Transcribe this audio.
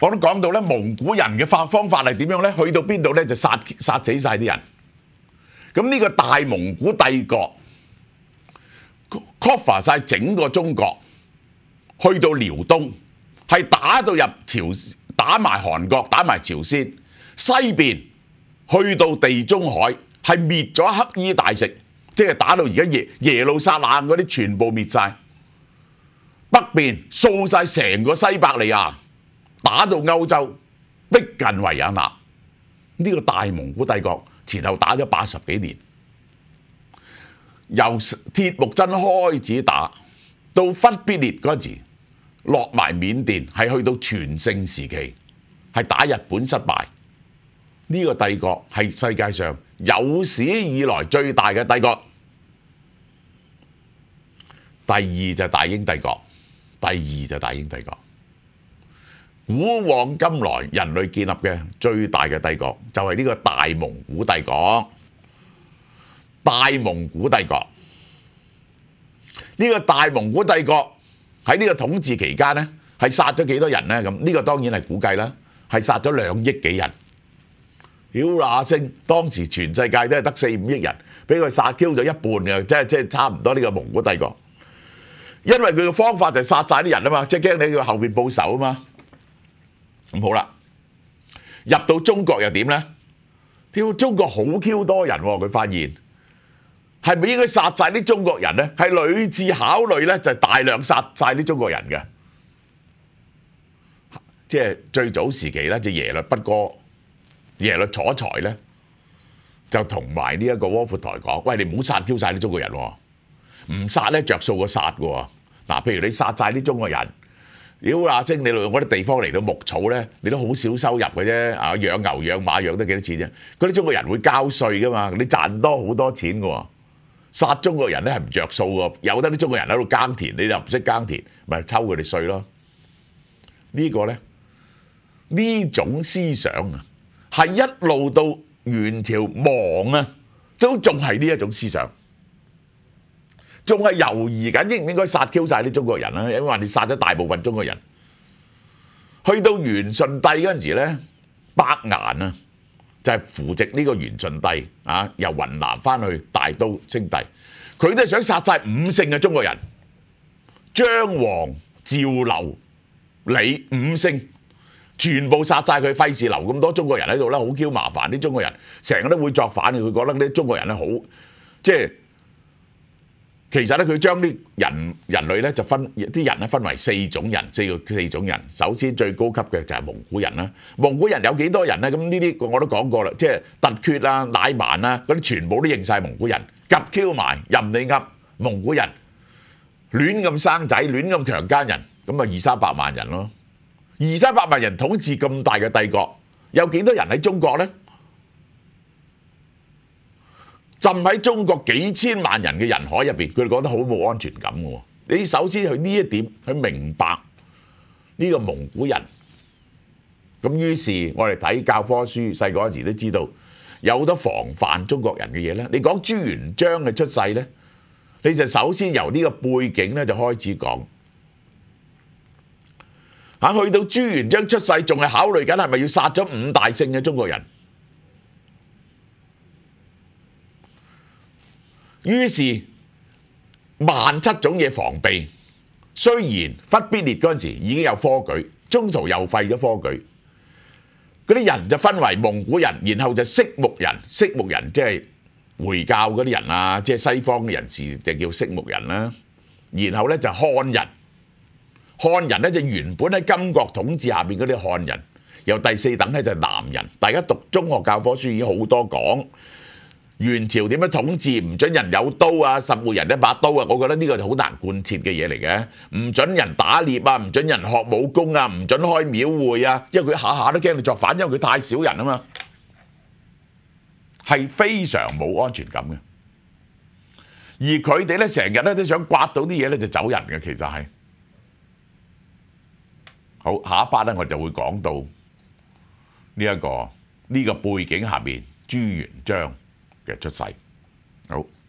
我都講到咧，蒙古人嘅方法係點樣咧？去到邊度咧就殺死晒啲人。咁呢個大蒙古帝國 cover 晒整個中國，去到遼東，係打到入打埋韓國，打埋朝鮮，西邊去到地中海，係滅咗黑衣大食，即係打到而家耶路撒冷嗰啲全部滅晒。北邊掃晒成個西伯利亞，打到歐洲，逼近維也納。呢個大蒙古帝國前後打咗80幾年，由鐵木真開始打到忽必烈嗰陣時，落埋緬甸，係去到全盛時期，係打日本失敗。呢個帝國係世界上有史以來最大嘅帝國。第二就係大英帝國。古往今來人類建立嘅最大嘅帝國就係呢個大蒙古帝國。大蒙古帝國呢個大蒙古帝國喺呢個統治期間呢，係殺咗幾多人呢？咁呢個當然係估計啦，係殺咗2億幾人。屌那星，當時全世界都係得4、5億人，俾佢殺 Q 咗一半嘅，即係差唔多呢個蒙古帝國。因為佢嘅方法就係殺晒啲人啊嘛，即係驚你佢後邊報仇啊嘛。咁好啦，入到中國又點呢？屌中國好 Q 多人喎，佢發現係咪應該殺晒啲中國人呢？係屢次考慮呢，就係大量殺晒啲中國人嘅。即係最早時期呢，就耶律不哥、耶律楚材呢，就同埋呢一個窩闊台講：喂，你唔好殺 Q 晒啲中國人喎。唔殺咧着數過殺嘅喎，嗱，譬如你殺晒啲中國人，屌阿晶，你用嗰啲地方嚟到牧草咧，你都好少收入嘅啫，啊養牛養馬養得幾多錢啫？嗰啲中國人會交稅噶嘛，你賺多好多錢嘅喎，殺中國人咧係唔着數嘅，有得啲中國人喺度耕田，你又唔識耕田，咪抽佢哋稅咯。呢個咧呢種思想啊，係一路到元朝亡啊，都仲係呢一種思想。仲係猶豫緊應唔應該殺 Q 晒啲中國人啦，因為話你殺咗大部分中國人。去到元順帝嗰陣時咧，伯顏啊就係扶植呢個元順帝啊，由雲南翻去大都稱帝，佢都係想殺晒5姓嘅中國人，張黃趙劉李5姓全部殺晒佢，費事留咁多中國人喺度啦，好 Q 麻煩。啲中國人成日都會作反嘅，佢覺得啲中國人咧好即係。其實咧，佢將啲人類咧就分啲人咧分為4種人，四種人。首先最高級嘅就係蒙古人啦。蒙古人有幾多人咧？咁呢啲我都講過啦，即係突厥啊、乃蠻啊嗰啲全部都認晒蒙古人，夾 Q 埋任你噏蒙古人，亂咁生仔，亂咁強姦人，咁啊200-300萬人咯。200-300萬人統治咁大嘅帝國，有幾多人喺中國咧？浸喺中國幾千萬人嘅人海入邊，佢哋覺得好冇安全感嘅喎。你首先去呢一點去明白呢個蒙古人，咁於是我哋睇教科書，細個嗰時都知道有好多防範中國人嘅嘢咧。你講朱元璋嘅出世咧，你就首先由呢個背景咧就開始講。去到朱元璋出世，仲係考慮緊係咪要殺咗5大姓嘅中國人。於是17000種嘢防備，雖然忽必烈嗰陣時已經有科舉，中途又廢咗科舉，嗰啲人就分為蒙古人，然後就色目人，色目人即係回教嗰啲人啊，即係西方嘅人士就叫色目人啦。然後咧就漢人，漢人咧就原本喺金國統治下邊嗰啲漢人，由第4等咧就係南人。大家讀中學教科書已經好多講。元朝點樣統治？唔準人有刀啊，實沒人一把刀啊！我覺得呢個就好難貫徹嘅嘢嚟嘅。唔準人打獵啊，唔準人學武功啊，唔準開廟會啊，因為佢下下都驚你作反，因為佢太少人啊嘛，係非常冇安全感嘅。而佢哋咧成日咧都想刮到啲嘢咧就走人嘅，其實係。好，下一 part 咧我就會講到呢個背景下邊朱元璋嘅出世。好。